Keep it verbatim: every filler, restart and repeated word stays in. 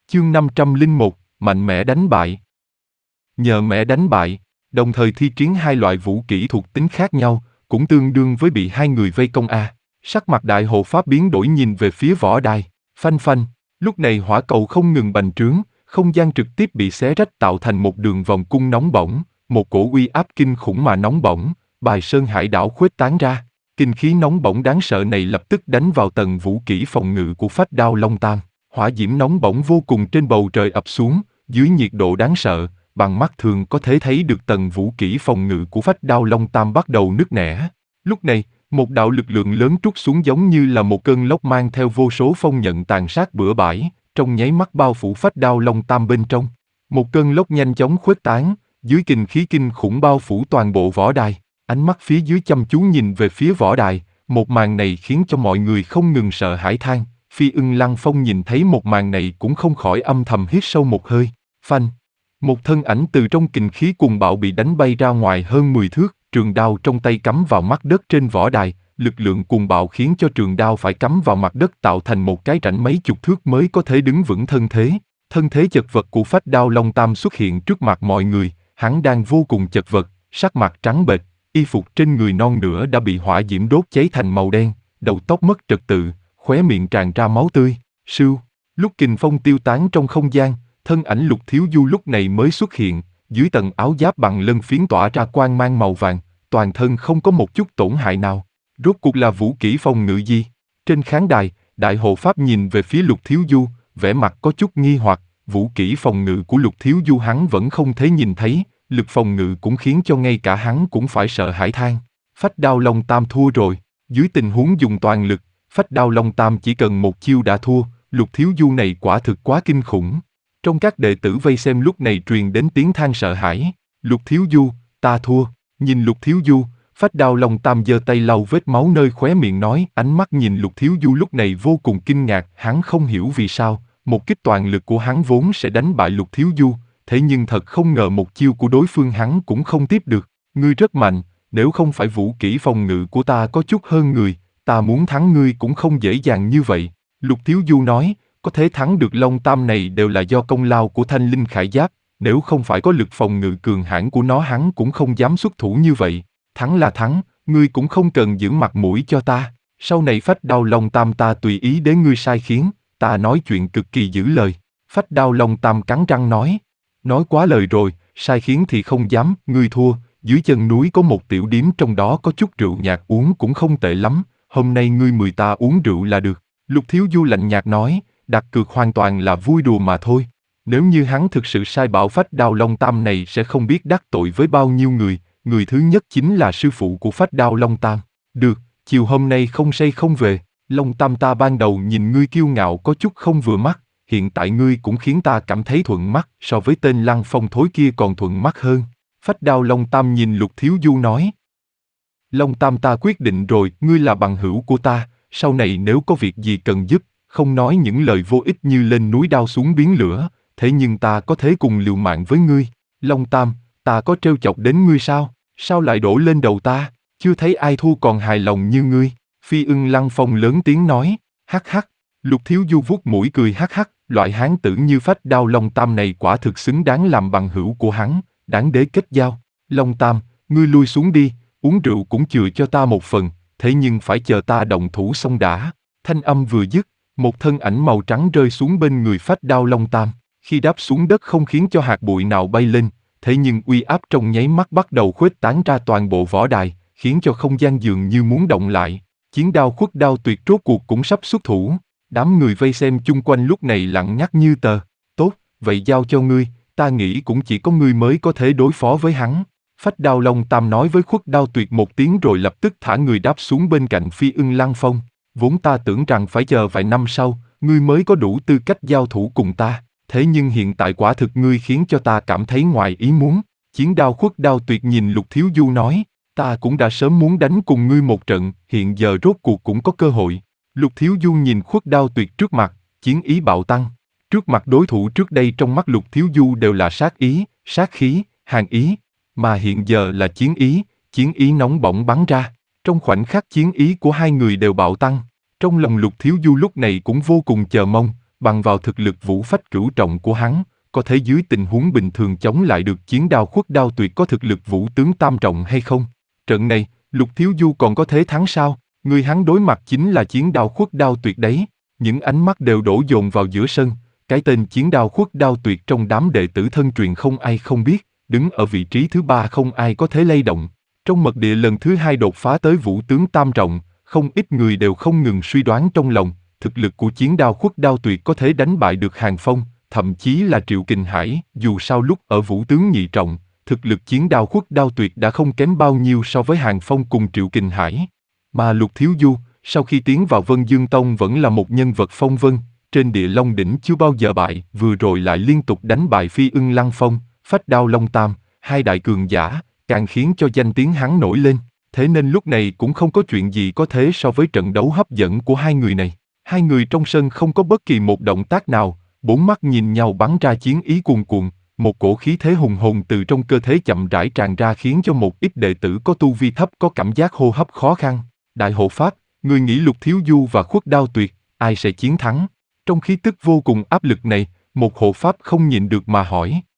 Chương năm trăm lẻ một, mạnh mẽ đánh bại. Nhờ mẽ đánh bại, đồng thời thi triển hai loại vũ kỹ thuộc tính khác nhau, cũng tương đương với bị hai người vây công a. Sắc mặt đại hộ pháp biến đổi nhìn về phía võ đài, phanh phanh, lúc này hỏa cầu không ngừng bành trướng, không gian trực tiếp bị xé rách tạo thành một đường vòng cung nóng bỏng, một cổ uy áp kinh khủng mà nóng bỏng, bài sơn hải đảo khuếch tán ra. Kinh khí nóng bỏng đáng sợ này lập tức đánh vào tầng vũ kỹ phòng ngự của Phách Đao Long Tam. Hỏa diễm nóng bỏng vô cùng trên bầu trời ập xuống, dưới nhiệt độ đáng sợ, bằng mắt thường có thể thấy được tầng vũ kỹ phòng ngự của Phách Đao Long Tam bắt đầu nứt nẻ. Lúc này, một đạo lực lượng lớn trút xuống giống như là một cơn lốc mang theo vô số phong nhận tàn sát bừa bãi, trong nháy mắt bao phủ Phách Đao Long Tam bên trong. Một cơn lốc nhanh chóng khuếch tán, dưới kình khí kinh khủng bao phủ toàn bộ võ đài. Ánh mắt phía dưới chăm chú nhìn về phía võ đài, một màn này khiến cho mọi người không ngừng sợ hãi than. Phi Ưng Lăng Phong nhìn thấy một màn này cũng không khỏi âm thầm hít sâu một hơi. Phanh! Một thân ảnh từ trong kình khí cuồng bạo bị đánh bay ra ngoài hơn mười thước, trường đao trong tay cắm vào mặt đất trên võ đài, lực lượng cuồng bạo khiến cho trường đao phải cắm vào mặt đất tạo thành một cái rãnh mấy chục thước mới có thể đứng vững thân thế. Thân thế chật vật của Phách Đao Long Tam xuất hiện trước mặt mọi người, hắn đang vô cùng chật vật, sắc mặt trắng bệch, y phục trên người non nửa đã bị hỏa diễm đốt cháy thành màu đen, đầu tóc mất trật tự, khóe miệng tràn ra máu tươi. Sưu, lúc kình phong tiêu tán trong không gian, thân ảnh Lục Thiếu Du lúc này mới xuất hiện, dưới tầng áo giáp bằng lân phiến tỏa ra quang mang màu vàng, toàn thân không có một chút tổn hại nào. Rốt cuộc là vũ kỹ phòng ngự gì? Trên khán đài, đại hộ pháp nhìn về phía Lục Thiếu Du, vẻ mặt có chút nghi hoặc, vũ kỹ phòng ngự của Lục Thiếu Du hắn vẫn không thể nhìn thấy, lực phòng ngự cũng khiến cho ngay cả hắn cũng phải sợ hãi than. Phách Đao Long Tam thua rồi, dưới tình huống dùng toàn lực, Phách Đao Long Tam chỉ cần một chiêu đã thua, Lục Thiếu Du này quả thực quá kinh khủng. Trong các đệ tử vây xem lúc này truyền đến tiếng than sợ hãi. Lục Thiếu Du, ta thua. Nhìn Lục Thiếu Du, Phách Đao Long Tam giơ tay lau vết máu nơi khóe miệng nói, ánh mắt nhìn Lục Thiếu Du lúc này vô cùng kinh ngạc, hắn không hiểu vì sao, một kích toàn lực của hắn vốn sẽ đánh bại Lục Thiếu Du, thế nhưng thật không ngờ một chiêu của đối phương hắn cũng không tiếp được. Ngươi rất mạnh, nếu không phải vũ kỹ phòng ngự của ta có chút hơn người, ta muốn thắng ngươi cũng không dễ dàng như vậy. Lục Thiếu Du nói, có thể thắng được Long Tam này đều là do công lao của Thanh Linh Khải Giáp, nếu không phải có lực phòng ngự cường hãn của nó hắn cũng không dám xuất thủ như vậy. Thắng là thắng, ngươi cũng không cần giữ mặt mũi cho ta, sau này Phách Đao Long Tam ta tùy ý để ngươi sai khiến, ta nói chuyện cực kỳ giữ lời. Phách Đao Long Tam cắn răng nói, nói quá lời rồi, sai khiến thì không dám, ngươi thua, dưới chân núi có một tiểu điếm trong đó có chút rượu nhạt uống cũng không tệ lắm, hôm nay ngươi mời ta uống rượu là được. Lục Thiếu Du lạnh nhạt nói, đặt cược hoàn toàn là vui đùa mà thôi. Nếu như hắn thực sự sai bảo Phách Đao Long Tam này sẽ không biết đắc tội với bao nhiêu người, người thứ nhất chính là sư phụ của Phách Đao Long Tam. Được, chiều hôm nay không say không về, Long Tam ta ban đầu nhìn ngươi kiêu ngạo có chút không vừa mắt, hiện tại ngươi cũng khiến ta cảm thấy thuận mắt, so với tên Lăng Phong thối kia còn thuận mắt hơn. Phách Đao Long Tam nhìn Lục Thiếu Du nói. Long Tam ta quyết định rồi, ngươi là bằng hữu của ta, sau này nếu có việc gì cần giúp, không nói những lời vô ích như lên núi đao xuống biến lửa, thế nhưng ta có thể cùng liều mạng với ngươi. Long Tam, ta có trêu chọc đến ngươi sao? Sao lại đổ lên đầu ta? Chưa thấy ai thua còn hài lòng như ngươi. Phi Ưng Lăng Phong lớn tiếng nói, hắc hắc. Lục Thiếu Du vuốt mũi cười hắc hắc, loại hán tử như Phách Đao Long Tam này quả thực xứng đáng làm bằng hữu của hắn, đáng để kết giao. Long Tam, ngươi lui xuống đi, uống rượu cũng chừa cho ta một phần, thế nhưng phải chờ ta động thủ xong đã. Thanh âm vừa dứt, một thân ảnh màu trắng rơi xuống bên người Phách Đao Long Tam. Khi đáp xuống đất không khiến cho hạt bụi nào bay lên, thế nhưng uy áp trong nháy mắt bắt đầu khuếch tán ra toàn bộ võ đài, khiến cho không gian dường như muốn động lại. Chiến đao Khuất Đao Tuyệt rốt cuộc cũng sắp xuất thủ. Đám người vây xem chung quanh lúc này lặng ngắt như tờ. Tốt, vậy giao cho ngươi, ta nghĩ cũng chỉ có ngươi mới có thể đối phó với hắn. Phách Đao Long Tam nói với Khuất Đao Tuyệt một tiếng rồi lập tức thả người đáp xuống bên cạnh Phi Ưng Lăng Phong. Vốn ta tưởng rằng phải chờ vài năm sau, ngươi mới có đủ tư cách giao thủ cùng ta, thế nhưng hiện tại quả thực ngươi khiến cho ta cảm thấy ngoài ý muốn. Chiến đao Khuất Đao Tuyệt nhìn Lục Thiếu Du nói, ta cũng đã sớm muốn đánh cùng ngươi một trận, hiện giờ rốt cuộc cũng có cơ hội. Lục Thiếu Du nhìn Khuất Đao Tuyệt trước mặt, chiến ý bạo tăng. Trước mặt đối thủ trước đây trong mắt Lục Thiếu Du đều là sát ý, sát khí, hàn ý, mà hiện giờ là chiến ý, chiến ý nóng bỏng bắn ra. Trong khoảnh khắc chiến ý của hai người đều bạo tăng, trong lòng Lục Thiếu Du lúc này cũng vô cùng chờ mong, bằng vào thực lực vũ phách cửu trọng của hắn, có thể dưới tình huống bình thường chống lại được chiến đao khuất đao tuyệt có thực lực vũ tướng tam trọng hay không? Trận này, Lục Thiếu Du còn có thế thắng sao? Người hắn đối mặt chính là chiến đao khuất đao tuyệt đấy. Những ánh mắt đều đổ dồn vào giữa sân, cái tên chiến đao khuất đao tuyệt trong đám đệ tử thân truyền không ai không biết, đứng ở vị trí thứ ba không ai có thể lay động. Trong mật địa lần thứ hai đột phá tới vũ tướng tam trọng, không ít người đều không ngừng suy đoán trong lòng, thực lực của chiến đao khuất đao tuyệt có thể đánh bại được Hàng Phong, thậm chí là Triệu Kình Hải, dù sao lúc ở vũ tướng nhị trọng, thực lực chiến đao khuất đao tuyệt đã không kém bao nhiêu so với Hàng Phong cùng Triệu Kình Hải. Mà Lục Thiếu Du, sau khi tiến vào Vân Dương Tông vẫn là một nhân vật phong vân, trên địa Long đỉnh chưa bao giờ bại, vừa rồi lại liên tục đánh bại Phi Ưng Lăng Phong, Phách Đao Long Tam, hai đại cường giả, càng khiến cho danh tiếng hắn nổi lên. Thế nên lúc này cũng không có chuyện gì có thế so với trận đấu hấp dẫn của hai người này. Hai người trong sân không có bất kỳ một động tác nào, bốn mắt nhìn nhau bắn ra chiến ý cuồn cuộn, một cổ khí thế hùng hồn từ trong cơ thể chậm rãi tràn ra khiến cho một ít đệ tử có tu vi thấp có cảm giác hô hấp khó khăn. Đại hộ pháp, người nghĩ Lục Thiếu Du và Khuất Đao Tuyệt, ai sẽ chiến thắng? Trong khí tức vô cùng áp lực này, một hộ pháp không nhịn được mà hỏi.